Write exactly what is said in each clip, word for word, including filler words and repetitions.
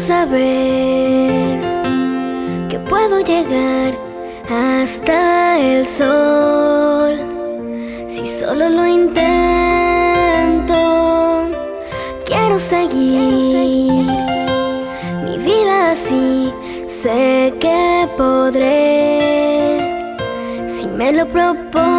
saber que puedo llegar hasta el sol si solo lo intento. Quiero seguir mi vida así, sé que podré si me lo propongo.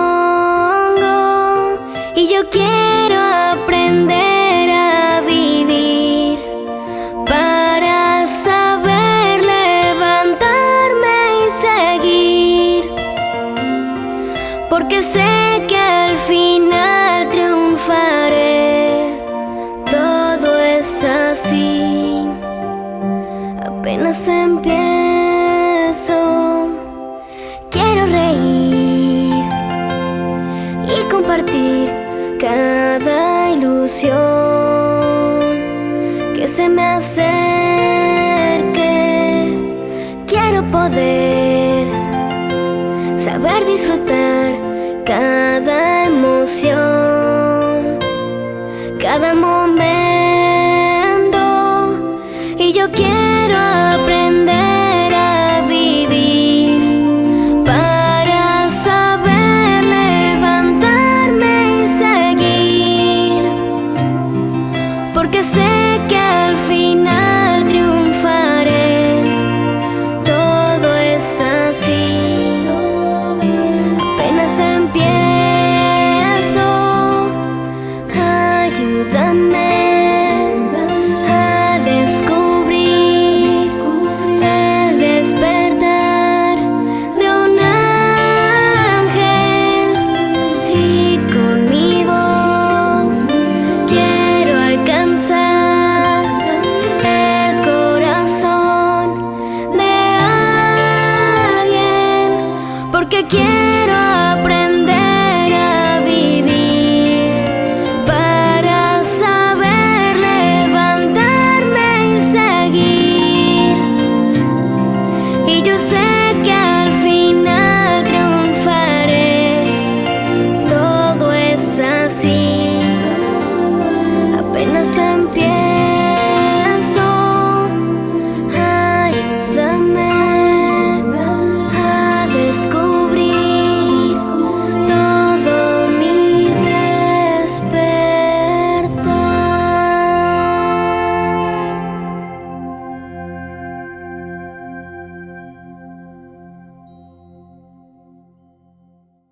Y yo quiero aprender a vivir para saber levantarme y seguir, porque sé que al final triunfaré. Todo es así, apenas empiezo. Quiero reír y compartir cada ilusión que se me acerque. Quiero poder saber disfrutar cada emoción, cada momento.